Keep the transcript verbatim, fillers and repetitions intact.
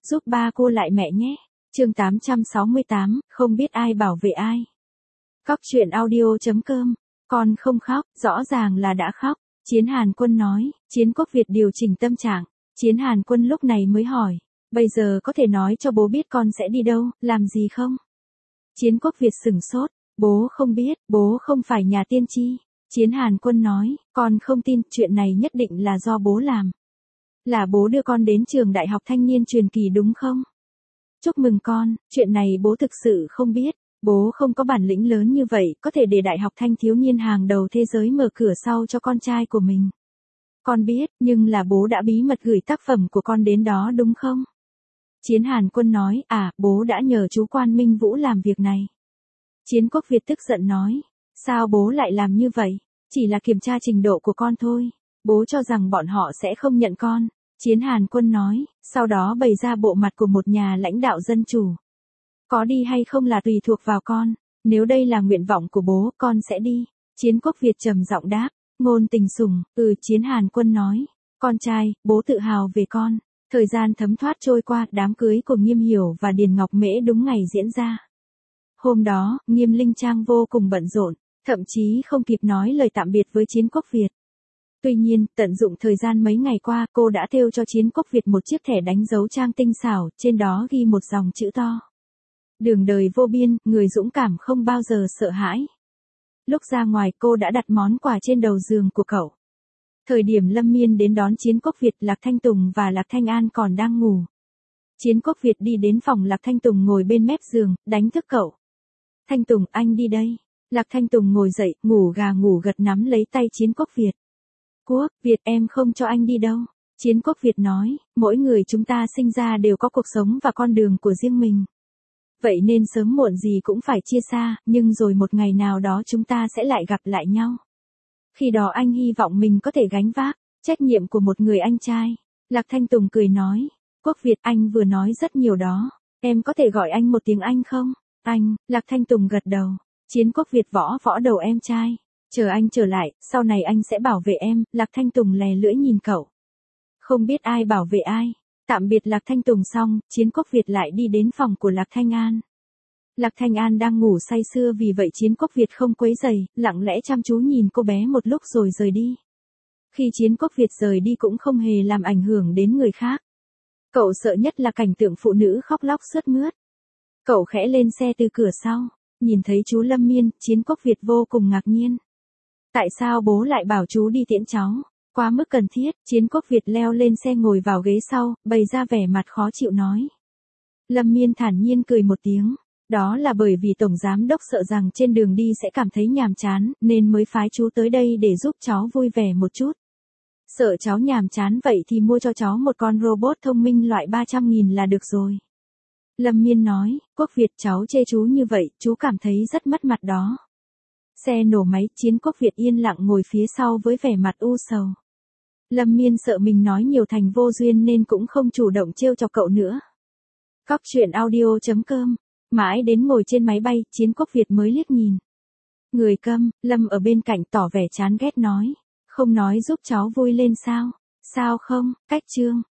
giúp ba cô lại mẹ nhé. Chương tám trăm sáu mươi tám, không biết ai bảo vệ ai. Cóc truyện audio chấm com. Con không khóc, rõ ràng là đã khóc. Chiến Hàn Quân nói. Chiến Quốc Việt điều chỉnh tâm trạng. Chiến Hàn Quân lúc này mới hỏi. Bây giờ có thể nói cho bố biết con sẽ đi đâu, làm gì không? Chiến Quốc Việt sửng sốt. Bố không biết, bố không phải nhà tiên tri. Chiến Hàn Quân nói. Con không tin, chuyện này nhất định là do bố làm. Là bố đưa con đến trường đại học thanh niên truyền kỳ đúng không? Chúc mừng con, chuyện này bố thực sự không biết. Bố không có bản lĩnh lớn như vậy, có thể để đại học thanh thiếu niên hàng đầu thế giới mở cửa sau cho con trai của mình. Con biết, nhưng là bố đã bí mật gửi tác phẩm của con đến đó đúng không? Chiến Hàn Quân nói, à, bố đã nhờ chú Quan Minh Vũ làm việc này. Chiến Quốc Việt tức giận nói, sao bố lại làm như vậy? Chỉ là kiểm tra trình độ của con thôi. Bố cho rằng bọn họ sẽ không nhận con. Chiến Hàn Quân nói, sau đó bày ra bộ mặt của một nhà lãnh đạo dân chủ. Có đi hay không là tùy thuộc vào con, nếu đây là nguyện vọng của bố, con sẽ đi. Chiến Quốc Việt trầm giọng đáp, ngôn tình sủng, ừ. Chiến Hàn Quân nói, con trai, bố tự hào về con. Thời gian thấm thoát trôi qua, đám cưới của Nghiêm Hiểu và Điền Ngọc Mễ đúng ngày diễn ra. Hôm đó, Nghiêm Linh Trang vô cùng bận rộn, thậm chí không kịp nói lời tạm biệt với Chiến Quốc Việt. Tuy nhiên, tận dụng thời gian mấy ngày qua, cô đã thêu cho Chiến Quốc Việt một chiếc thẻ đánh dấu trang tinh xảo, trên đó ghi một dòng chữ to. Đường đời vô biên, người dũng cảm không bao giờ sợ hãi. Lúc ra ngoài cô đã đặt món quà trên đầu giường của cậu. Thời điểm Lâm Miên đến đón Chiến Quốc Việt, Lạc Thanh Tùng và Lạc Thanh An còn đang ngủ. Chiến Quốc Việt đi đến phòng Lạc Thanh Tùng ngồi bên mép giường, đánh thức cậu. Thanh Tùng, anh đi đây. Lạc Thanh Tùng ngồi dậy, ngủ gà ngủ gật nắm lấy tay Chiến Quốc Việt. Quốc Việt, em không cho anh đi đâu. Chiến Quốc Việt nói, mỗi người chúng ta sinh ra đều có cuộc sống và con đường của riêng mình. Vậy nên sớm muộn gì cũng phải chia xa, nhưng rồi một ngày nào đó chúng ta sẽ lại gặp lại nhau. Khi đó anh hy vọng mình có thể gánh vác trách nhiệm của một người anh trai. Lạc Thanh Tùng cười nói, Quốc Việt, anh vừa nói rất nhiều đó. Em có thể gọi anh một tiếng anh không? Anh. Lạc Thanh Tùng gật đầu. Chiến Quốc Việt võ võ đầu em trai. Chờ anh trở lại, sau này anh sẽ bảo vệ em. Lạc Thanh Tùng lè lưỡi nhìn cậu. Không biết ai bảo vệ ai. Tạm biệt Lạc Thanh Tùng xong, Chiến Quốc Việt lại đi đến phòng của Lạc Thanh An. Lạc Thanh An đang ngủ say sưa, vì vậy Chiến Quốc Việt không quấy rầy, lặng lẽ chăm chú nhìn cô bé một lúc rồi rời đi. Khi Chiến Quốc Việt rời đi cũng không hề làm ảnh hưởng đến người khác. Cậu sợ nhất là cảnh tượng phụ nữ khóc lóc sướt mướt. Cậu khẽ lên xe từ cửa sau, nhìn thấy chú Lâm Miên, Chiến Quốc Việt vô cùng ngạc nhiên. Tại sao bố lại bảo chú đi tiễn cháu? Quá mức cần thiết. Chiến Quốc Việt leo lên xe ngồi vào ghế sau, bày ra vẻ mặt khó chịu nói. Lâm Miên thản nhiên cười một tiếng. Đó là bởi vì Tổng Giám Đốc sợ rằng trên đường đi sẽ cảm thấy nhàm chán, nên mới phái chú tới đây để giúp cháu vui vẻ một chút. Sợ cháu nhàm chán vậy thì mua cho cháu một con robot thông minh loại ba trăm nghìn là được rồi. Lâm Miên nói, Quốc Việt, cháu chê chú như vậy, chú cảm thấy rất mất mặt đó. Xe nổ máy, Chiến Quốc Việt yên lặng ngồi phía sau với vẻ mặt u sầu. Lâm Miên sợ mình nói nhiều thành vô duyên nên cũng không chủ động trêu chọc cậu nữa. Cóc truyện audio chấm com. Mãi đến ngồi trên máy bay, Chiến Quốc Việt mới liếc nhìn. Người câm. Lâm ở bên cạnh tỏ vẻ chán ghét nói. Không nói giúp cháu vui lên sao? Sao không? Cách chương.